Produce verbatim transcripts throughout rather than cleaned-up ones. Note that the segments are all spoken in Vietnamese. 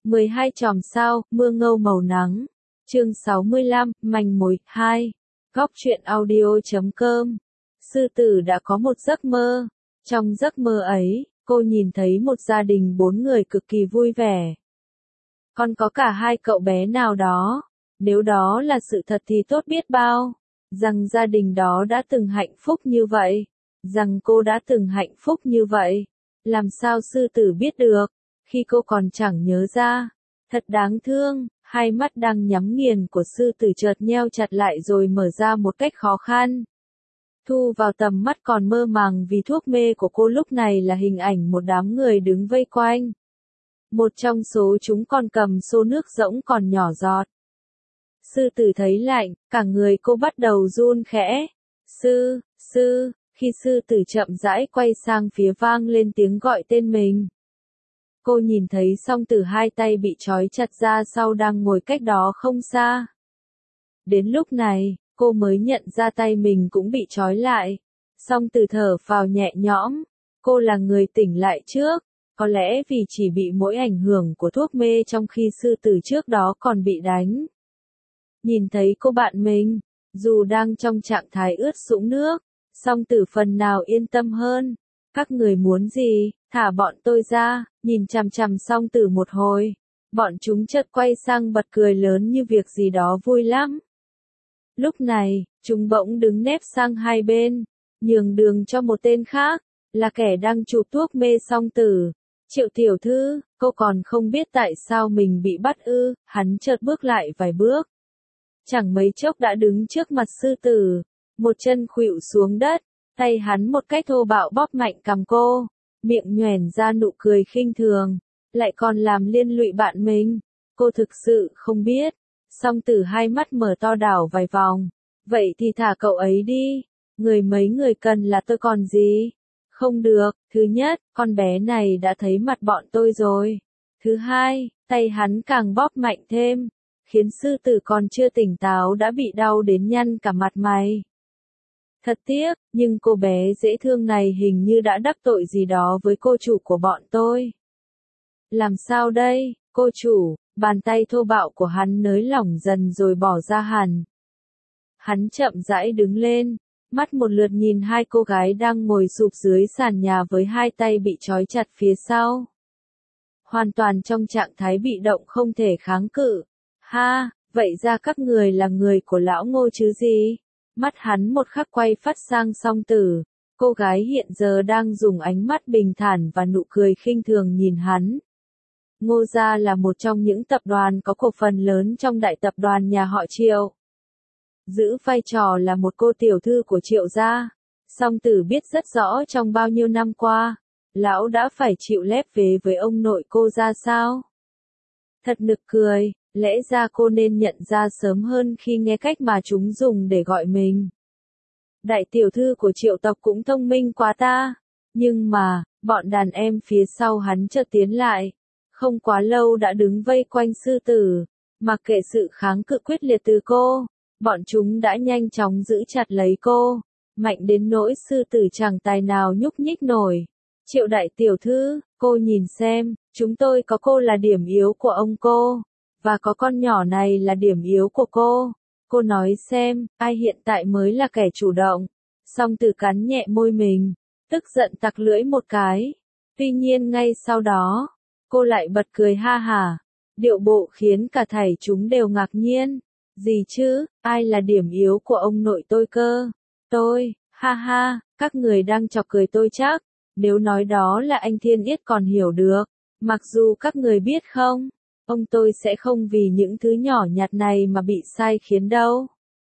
mười hai chòm sao, mưa ngâu màu nắng. Chương sáu mươi lăm, manh mối, hai. Góc truyện audio chấm com. Sư tử đã có một giấc mơ. Trong giấc mơ ấy, cô nhìn thấy một gia đình bốn người cực kỳ vui vẻ. Còn có cả hai cậu bé nào đó. Nếu đó là sự thật thì tốt biết bao. Rằng gia đình đó đã từng hạnh phúc như vậy. Rằng cô đã từng hạnh phúc như vậy. Làm sao sư tử biết được, khi cô còn chẳng nhớ ra. Thật đáng thương, hai mắt đang nhắm nghiền của sư tử chợt nheo chặt lại rồi mở ra một cách khó khăn. Thu vào tầm mắt còn mơ màng vì thuốc mê của cô lúc này là hình ảnh một đám người đứng vây quanh. Một trong số chúng còn cầm xô nước rỗng còn nhỏ giọt. Sư tử thấy lạnh, cả người cô bắt đầu run khẽ. Sư, sư, khi sư tử chậm rãi quay sang phía vang lên tiếng gọi tên mình. Cô nhìn thấy song tử hai tay bị trói chặt ra sau đang ngồi cách đó không xa. Đến lúc này, cô mới nhận ra tay mình cũng bị trói lại. Song tử thở phào nhẹ nhõm. Cô là người tỉnh lại trước. Có lẽ vì chỉ bị mỗi ảnh hưởng của thuốc mê trong khi sư tử trước đó còn bị đánh. Nhìn thấy cô bạn mình, dù đang trong trạng thái ướt sũng nước, song tử phần nào yên tâm hơn. Các người muốn gì, thả bọn tôi ra, nhìn chằm chằm song tử một hồi. Bọn chúng chợt quay sang bật cười lớn như việc gì đó vui lắm. Lúc này, chúng bỗng đứng nép sang hai bên, nhường đường cho một tên khác, là kẻ đang chụp thuốc mê song tử. Triệu tiểu thư, cô còn không biết tại sao mình bị bắt ư, hắn chợt bước lại vài bước. Chẳng mấy chốc đã đứng trước mặt sư tử, một chân khuỵu xuống đất, tay hắn một cách thô bạo bóp mạnh cằm cô, miệng nhoẻn ra nụ cười khinh thường, lại còn làm liên lụy bạn mình. Cô thực sự không biết. Song tử hai mắt mở to đảo vài vòng. Vậy thì thả cậu ấy đi. Người mấy người cần là tôi còn gì? Không được, thứ nhất, con bé này đã thấy mặt bọn tôi rồi. Thứ hai, tay hắn càng bóp mạnh thêm, khiến sư tử còn chưa tỉnh táo đã bị đau đến nhăn cả mặt mày. Thật tiếc, nhưng cô bé dễ thương này hình như đã đắc tội gì đó với cô chủ của bọn tôi. Làm sao đây, cô chủ? Bàn tay thô bạo của hắn nới lỏng dần rồi bỏ ra hẳn. Hắn chậm rãi đứng lên, mắt một lượt nhìn hai cô gái đang ngồi sụp dưới sàn nhà với hai tay bị trói chặt phía sau. Hoàn toàn trong trạng thái bị động không thể kháng cự. Ha, vậy ra các người là người của lão Ngô chứ gì? Mắt hắn một khắc quay phát sang song tử. Cô gái hiện giờ đang dùng ánh mắt bình thản và nụ cười khinh thường nhìn hắn. Ngô gia là một trong những tập đoàn có cổ phần lớn trong đại tập đoàn nhà họ Triệu. Giữ vai trò là một cô tiểu thư của Triệu gia. Song tử biết rất rõ trong bao nhiêu năm qua, lão đã phải chịu lép vế với ông nội cô ra sao. Thật nực cười, lẽ ra cô nên nhận ra sớm hơn khi nghe cách mà chúng dùng để gọi mình. Đại tiểu thư của Triệu tộc cũng thông minh quá ta. Nhưng mà, bọn đàn em phía sau hắn chợt tiến lại. Không quá lâu đã đứng vây quanh sư tử, mặc kệ sự kháng cự quyết liệt từ cô, bọn chúng đã nhanh chóng giữ chặt lấy cô, mạnh đến nỗi sư tử chẳng tài nào nhúc nhích nổi. Triệu đại tiểu thư, cô nhìn xem, chúng tôi có cô là điểm yếu của ông cô, và có con nhỏ này là điểm yếu của cô. Cô nói xem, ai hiện tại mới là kẻ chủ động. Song tử cắn nhẹ môi mình, tức giận tặc lưỡi một cái. Tuy nhiên ngay sau đó, cô lại bật cười ha hả, điệu bộ khiến cả thảy chúng đều ngạc nhiên. Gì chứ, ai là điểm yếu của ông nội tôi cơ? Tôi, ha ha, các người đang chọc cười tôi chắc. Nếu nói đó là anh Thiên Yết còn hiểu được, mặc dù các người biết không, ông tôi sẽ không vì những thứ nhỏ nhặt này mà bị sai khiến đâu.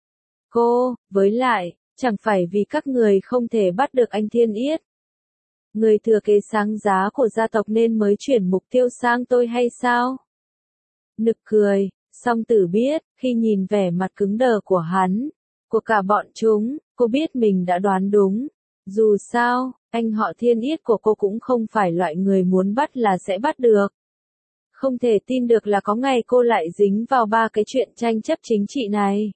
Cô, với lại, chẳng phải vì các người không thể bắt được anh Thiên Yết, người thừa kế sáng giá của gia tộc nên mới chuyển mục tiêu sang tôi hay sao? Nực cười, song tử biết, khi nhìn vẻ mặt cứng đờ của hắn, của cả bọn chúng, cô biết mình đã đoán đúng. Dù sao, anh họ Thiên Yết của cô cũng không phải loại người muốn bắt là sẽ bắt được. Không thể tin được là có ngày cô lại dính vào ba cái chuyện tranh chấp chính trị này.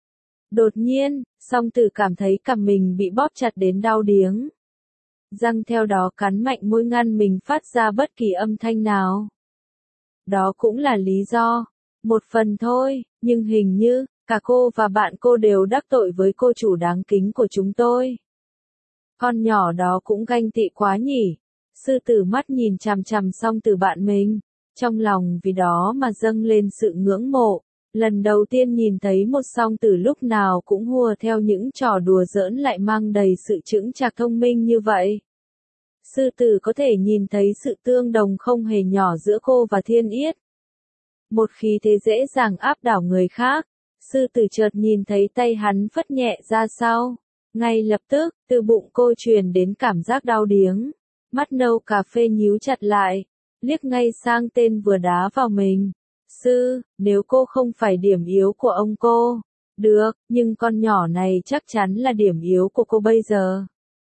Đột nhiên, song tử cảm thấy cằm mình bị bóp chặt đến đau điếng. Răng theo đó cắn mạnh môi ngăn mình phát ra bất kỳ âm thanh nào. Đó cũng là lý do. Một phần thôi, nhưng hình như, cả cô và bạn cô đều đắc tội với cô chủ đáng kính của chúng tôi. Con nhỏ đó cũng ganh tị quá nhỉ. Sư tử mắt nhìn chằm chằm Song Tử bạn mình. Trong lòng vì đó mà dâng lên sự ngưỡng mộ. Lần đầu tiên nhìn thấy một Song Tử lúc nào cũng hùa theo những trò đùa giỡn lại mang đầy sự chững chạc thông minh như vậy. Sư tử có thể nhìn thấy sự tương đồng không hề nhỏ giữa cô và Thiên Yết. Một khí thế dễ dàng áp đảo người khác. Sư tử chợt nhìn thấy tay hắn phất nhẹ ra sau. Ngay lập tức, từ bụng cô truyền đến cảm giác đau điếng. Mắt nâu cà phê nhíu chặt lại. Liếc ngay sang tên vừa đá vào mình. Sư, nếu cô không phải điểm yếu của ông cô. Được, nhưng con nhỏ này chắc chắn là điểm yếu của cô bây giờ.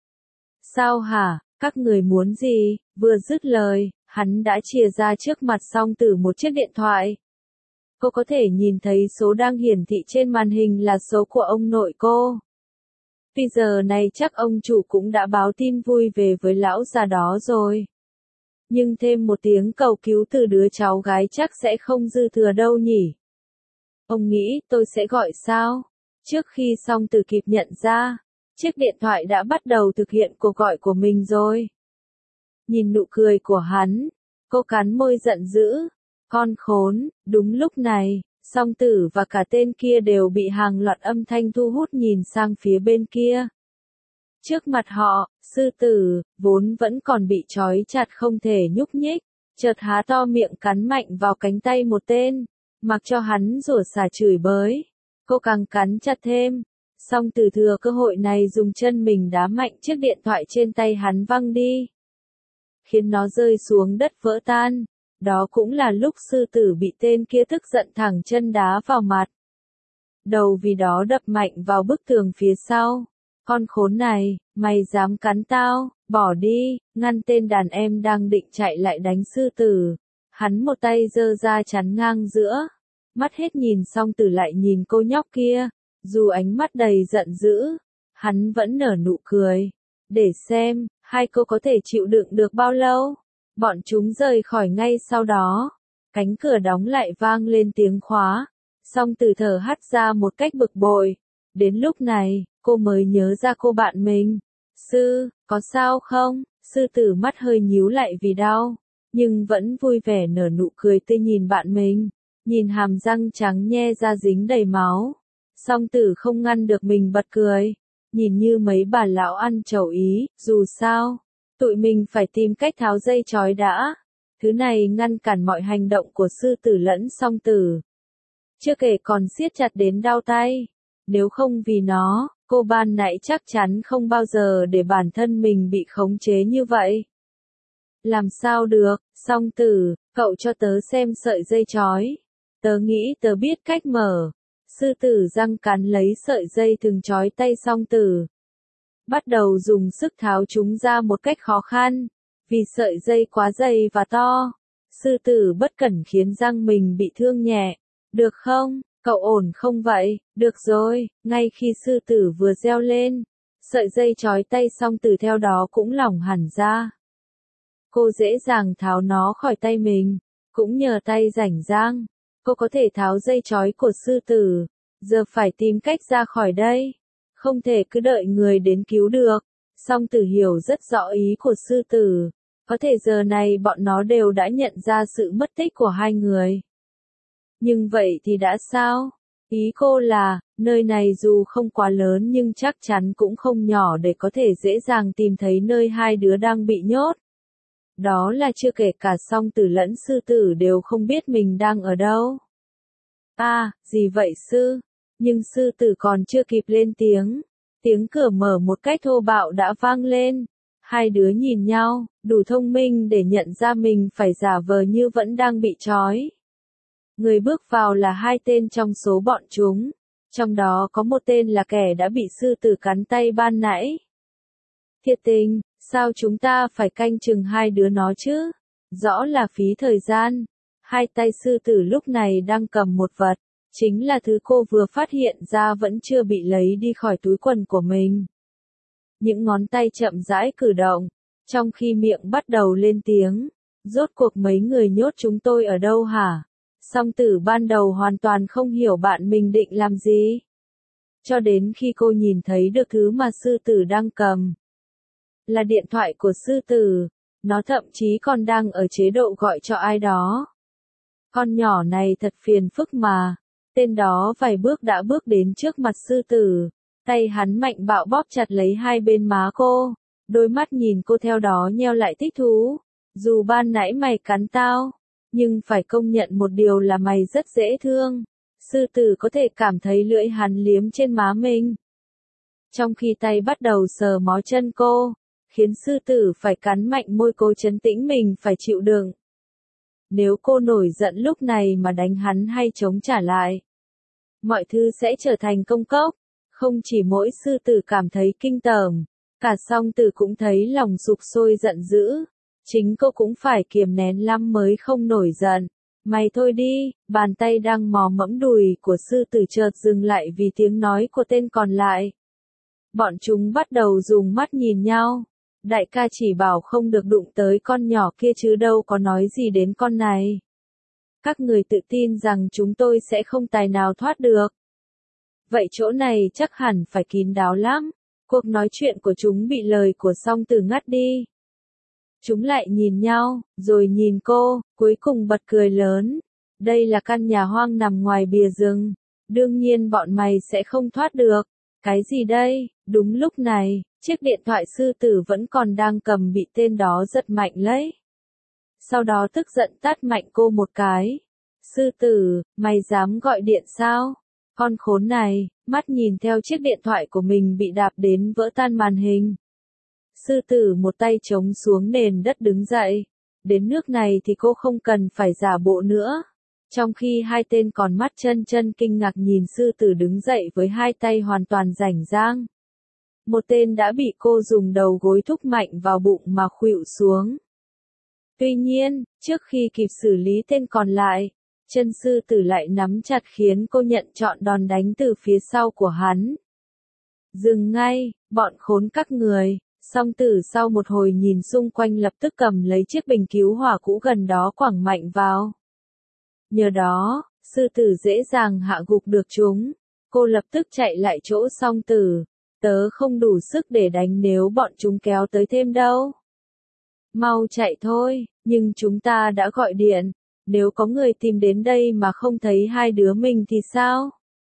Sao hả, các người muốn gì? Vừa dứt lời, hắn đã chìa ra trước mặt Song Tử một chiếc điện thoại. Cô có thể nhìn thấy số đang hiển thị trên màn hình là số của ông nội cô. Vì giờ này chắc ông chủ cũng đã báo tin vui về với lão già đó rồi. Nhưng thêm một tiếng cầu cứu từ đứa cháu gái chắc sẽ không dư thừa đâu nhỉ. Ông nghĩ tôi sẽ gọi sao? Trước khi Song Tử kịp nhận ra, chiếc điện thoại đã bắt đầu thực hiện cuộc gọi của mình rồi. Nhìn nụ cười của hắn, cô cắn môi giận dữ. Con khốn, đúng lúc này, Song Tử và cả tên kia đều bị hàng loạt âm thanh thu hút nhìn sang phía bên kia. Trước mặt họ, sư tử, vốn vẫn còn bị trói chặt không thể nhúc nhích, chợt há to miệng cắn mạnh vào cánh tay một tên, mặc cho hắn rủa xả chửi bới. Cô càng cắn chặt thêm. Song Tử thừa cơ hội này dùng chân mình đá mạnh chiếc điện thoại trên tay hắn văng đi, khiến nó rơi xuống đất vỡ tan. Đó cũng là lúc sư tử bị tên kia tức giận thẳng chân đá vào mặt. Đầu vì đó đập mạnh vào bức tường phía sau. Con khốn này, mày dám cắn tao, bỏ đi, ngăn tên đàn em đang định chạy lại đánh sư tử. Hắn một tay giơ ra chắn ngang giữa. Mắt hết nhìn Song Tử lại nhìn cô nhóc kia. Dù ánh mắt đầy giận dữ, hắn vẫn nở nụ cười. Để xem, hai cô có thể chịu đựng được bao lâu. Bọn chúng rời khỏi ngay sau đó. Cánh cửa đóng lại vang lên tiếng khóa. Song Tử thở hắt ra một cách bực bội. Đến lúc này, cô mới nhớ ra cô bạn mình. Sư, có sao không? Sư tử mắt hơi nhíu lại vì đau. Nhưng vẫn vui vẻ nở nụ cười tươi nhìn bạn mình. Nhìn hàm răng trắng nhe ra dính đầy máu. Song Tử không ngăn được mình bật cười. Nhìn như mấy bà lão ăn chầu Ý, dù sao. Tụi mình phải tìm cách tháo dây trói đã. Thứ này ngăn cản mọi hành động của sư tử lẫn Song Tử. Chưa kể còn siết chặt đến đau tay. Nếu không vì nó, cô ban nãy chắc chắn không bao giờ để bản thân mình bị khống chế như vậy. Làm sao được, Song Tử, cậu cho tớ xem sợi dây trói. Tớ nghĩ tớ biết cách mở. Sư tử răng cắn lấy sợi dây thừng trói tay Song Tử. Bắt đầu dùng sức tháo chúng ra một cách khó khăn. Vì sợi dây quá dày và to. Sư tử bất cẩn khiến răng mình bị thương nhẹ. Được không? Cậu ổn không vậy? Được rồi, ngay khi sư tử vừa reo lên. Sợi dây trói tay Song Tử theo đó cũng lỏng hẳn ra. Cô dễ dàng tháo nó khỏi tay mình. Cũng nhờ tay rảnh rang. Cô có thể tháo dây trói của sư tử. Giờ phải tìm cách ra khỏi đây. Không thể cứ đợi người đến cứu được. Song Tử hiểu rất rõ ý của sư tử. Có thể giờ này bọn nó đều đã nhận ra sự mất tích của hai người. Nhưng vậy thì đã sao? Ý cô là, nơi này dù không quá lớn nhưng chắc chắn cũng không nhỏ để có thể dễ dàng tìm thấy nơi hai đứa đang bị nhốt. Đó là chưa kể cả Song Tử lẫn sư tử đều không biết mình đang ở đâu. À, gì vậy sư? Nhưng sư tử còn chưa kịp lên tiếng. Tiếng cửa mở một cách thô bạo đã vang lên. Hai đứa nhìn nhau, đủ thông minh để nhận ra mình phải giả vờ như vẫn đang bị trói. Người bước vào là hai tên trong số bọn chúng. Trong đó có một tên là kẻ đã bị sư tử cắn tay ban nãy. Thiệt tình, sao chúng ta phải canh chừng hai đứa nó chứ? Rõ là phí thời gian. Hai tay sư tử lúc này đang cầm một vật. Chính là thứ cô vừa phát hiện ra vẫn chưa bị lấy đi khỏi túi quần của mình. Những ngón tay chậm rãi cử động. Trong khi miệng bắt đầu lên tiếng. Rốt cuộc mấy người nhốt chúng tôi ở đâu hả? Song Tử ban đầu hoàn toàn không hiểu bạn mình định làm gì. Cho đến khi cô nhìn thấy được thứ mà sư tử đang cầm. Là điện thoại của sư tử, nó thậm chí còn đang ở chế độ gọi cho ai đó. Con nhỏ này thật phiền phức mà. Tên đó vài bước đã bước đến trước mặt sư tử, tay hắn mạnh bạo bóp chặt lấy hai bên má cô, đôi mắt nhìn cô theo đó nheo lại thích thú. Dù ban nãy mày cắn tao, nhưng phải công nhận một điều là mày rất dễ thương. Sư tử có thể cảm thấy lưỡi hắn liếm trên má mình. Trong khi tay bắt đầu sờ mó chân cô, khiến sư tử phải cắn mạnh môi cô trấn tĩnh mình phải chịu đựng. Nếu cô nổi giận lúc này mà đánh hắn hay chống trả lại, mọi thứ sẽ trở thành công cốc. Không chỉ mỗi sư tử cảm thấy kinh tởm, cả Song Tử cũng thấy lòng sục sôi giận dữ. Chính cô cũng phải kiềm nén lắm mới không nổi giận. Mày thôi đi, bàn tay đang mò mẫm đùi của sư tử chợt dừng lại vì tiếng nói của tên còn lại. Bọn chúng bắt đầu dùng mắt nhìn nhau. Đại ca chỉ bảo không được đụng tới con nhỏ kia chứ đâu có nói gì đến con này. Các người tự tin rằng chúng tôi sẽ không tài nào thoát được. Vậy chỗ này chắc hẳn phải kín đáo lắm. Cuộc nói chuyện của chúng bị lời của Song Tử ngắt đi. Chúng lại nhìn nhau, rồi nhìn cô, cuối cùng bật cười lớn. Đây là căn nhà hoang nằm ngoài bìa rừng. Đương nhiên bọn mày sẽ không thoát được. Cái gì đây? Đúng lúc này, chiếc điện thoại sư tử vẫn còn đang cầm bị tên đó giật mạnh lấy. Sau đó tức giận tát mạnh cô một cái. Sư tử, mày dám gọi điện sao? Con khốn này, mắt nhìn theo chiếc điện thoại của mình bị đạp đến vỡ tan màn hình. Sư tử một tay chống xuống nền đất đứng dậy. Đến nước này thì cô không cần phải giả bộ nữa. Trong khi hai tên còn mắt chân chân kinh ngạc nhìn sư tử đứng dậy với hai tay hoàn toàn rảnh rang. Một tên đã bị cô dùng đầu gối thúc mạnh vào bụng mà khuỵu xuống. Tuy nhiên, trước khi kịp xử lý tên còn lại, chân sư tử lại nắm chặt khiến cô nhận trọn đòn đánh từ phía sau của hắn. Dừng ngay, bọn khốn các người. Song Tử sau một hồi nhìn xung quanh lập tức cầm lấy chiếc bình cứu hỏa cũ gần đó quẳng mạnh vào. Nhờ đó, sư tử dễ dàng hạ gục được chúng. Cô lập tức chạy lại chỗ Song Tử. Tớ không đủ sức để đánh nếu bọn chúng kéo tới thêm đâu. Mau chạy thôi, nhưng chúng ta đã gọi điện. Nếu có người tìm đến đây mà không thấy hai đứa mình thì sao?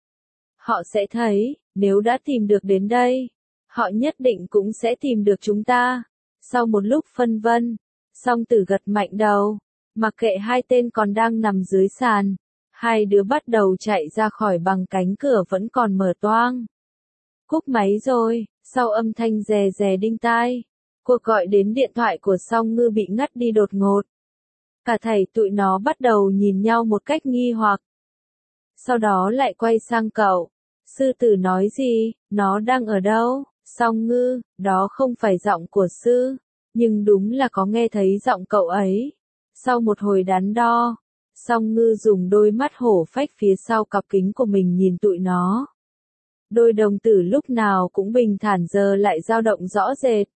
Họ sẽ thấy, nếu đã tìm được đến đây, họ nhất định cũng sẽ tìm được chúng ta. Sau một lúc phân vân, Song Tử gật mạnh đầu. Mặc kệ hai tên còn đang nằm dưới sàn, hai đứa bắt đầu chạy ra khỏi bằng cánh cửa vẫn còn mở toang. Cúp máy rồi, sau âm thanh rè rè đinh tai, cuộc gọi đến điện thoại của Song Ngư bị ngắt đi đột ngột. Cả thảy tụi nó bắt đầu nhìn nhau một cách nghi hoặc. Sau đó lại quay sang cậu. Sư tử nói gì, nó đang ở đâu? Song Ngư, đó không phải giọng của sư, nhưng đúng là có nghe thấy giọng cậu ấy. Sau một hồi đắn đo, Song Ngư dùng đôi mắt hổ phách phía sau cặp kính của mình nhìn tụi nó. Đôi đồng tử lúc nào cũng bình thản giờ lại dao động rõ rệt.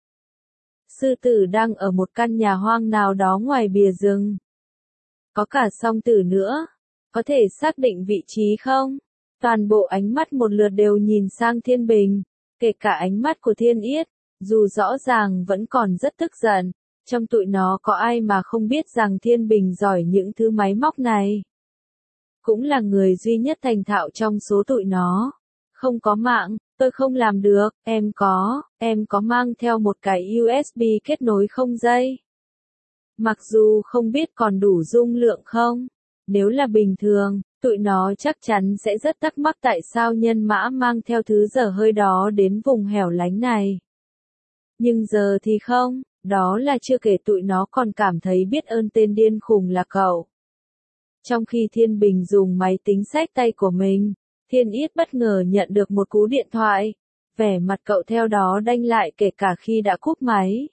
Sư tử đang ở một căn nhà hoang nào đó ngoài bìa rừng. Có cả Song Tử nữa. Có thể xác định vị trí không? Toàn bộ ánh mắt một lượt đều nhìn sang Thiên Bình. Kể cả ánh mắt của Thiên Yết. Dù rõ ràng vẫn còn rất tức giận. Trong tụi nó có ai mà không biết rằng Thiên Bình giỏi những thứ máy móc này. Cũng là người duy nhất thành thạo trong số tụi nó. Không có mạng, tôi không làm được, em có, em có mang theo một cái u ét bê kết nối không dây. Mặc dù không biết còn đủ dung lượng không, nếu là bình thường, tụi nó chắc chắn sẽ rất thắc mắc tại sao nhân mã mang theo thứ dở hơi đó đến vùng hẻo lánh này. Nhưng giờ thì không, đó là chưa kể tụi nó còn cảm thấy biết ơn tên điên khùng là cậu. Trong khi Thiên Bình dùng máy tính xách tay của mình, Thiên Yết bất ngờ nhận được một cú điện thoại. Vẻ mặt cậu theo đó đanh lại kể cả khi đã cúp máy.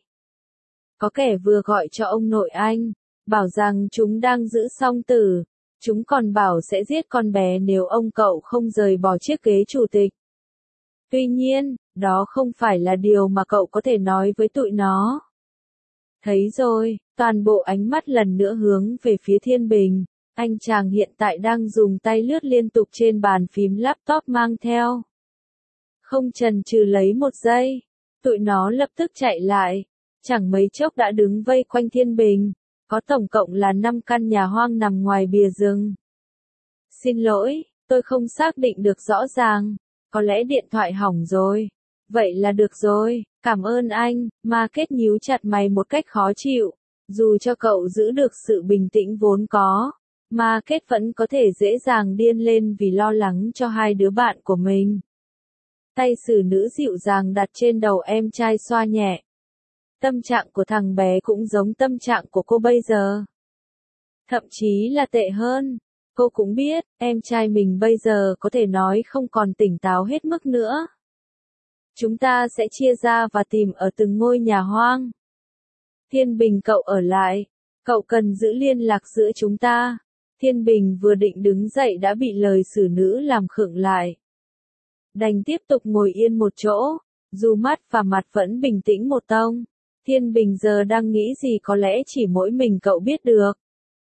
Có kẻ vừa gọi cho ông nội anh, bảo rằng chúng đang giữ Song Tử. Chúng còn bảo sẽ giết con bé nếu ông cậu không rời bỏ chiếc ghế chủ tịch. Tuy nhiên, đó không phải là điều mà cậu có thể nói với tụi nó. Thấy rồi, toàn bộ ánh mắt lần nữa hướng về phía Thiên Bình. Anh chàng hiện tại đang dùng tay lướt liên tục trên bàn phím laptop mang theo. Không chần chừ lấy một giây, tụi nó lập tức chạy lại. Chẳng mấy chốc đã đứng vây quanh Thiên Bình. Có tổng cộng là năm căn nhà hoang nằm ngoài bìa rừng. Xin lỗi, tôi không xác định được rõ ràng. Có lẽ điện thoại hỏng rồi. Vậy là được rồi, cảm ơn anh. Market nhíu chặt mày một cách khó chịu. Dù cho cậu giữ được sự bình tĩnh vốn có, Market vẫn có thể dễ dàng điên lên vì lo lắng cho hai đứa bạn của mình. Tay xử nữ dịu dàng đặt trên đầu em trai xoa nhẹ. Tâm trạng của thằng bé cũng giống tâm trạng của cô bây giờ. Thậm chí là tệ hơn. Cô cũng biết, em trai mình bây giờ có thể nói không còn tỉnh táo hết mức nữa. Chúng ta sẽ chia ra và tìm ở từng ngôi nhà hoang. Thiên Bình, cậu ở lại. Cậu cần giữ liên lạc giữa chúng ta. Thiên Bình vừa định đứng dậy đã bị lời xử nữ làm khựng lại. Đành tiếp tục ngồi yên một chỗ, dù mắt và mặt vẫn bình tĩnh một tông. Thiên Bình giờ đang nghĩ gì có lẽ chỉ mỗi mình cậu biết được.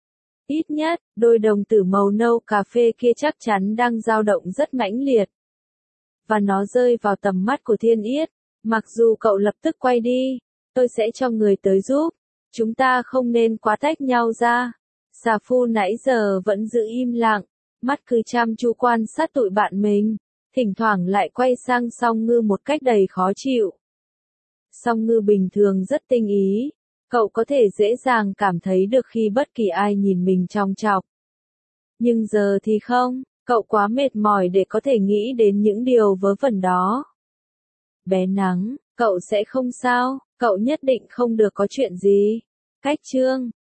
Ít nhất, đôi đồng tử màu nâu cà phê kia chắc chắn đang dao động rất mãnh liệt. Và nó rơi vào tầm mắt của Thiên Yết. Mặc dù cậu lập tức quay đi, tôi sẽ cho người tới giúp. Chúng ta không nên quá tách nhau ra. Xà Phu nãy giờ vẫn giữ im lặng, mắt cứ chăm chú quan sát tụi bạn mình, thỉnh thoảng lại quay sang Song Ngư một cách đầy khó chịu. Song Ngư bình thường rất tinh ý, cậu có thể dễ dàng cảm thấy được khi bất kỳ ai nhìn mình chòng chọc. Nhưng giờ thì không, cậu quá mệt mỏi để có thể nghĩ đến những điều vớ vẩn đó. Bé Nắng, cậu sẽ không sao, cậu nhất định không được có chuyện gì. Cách chương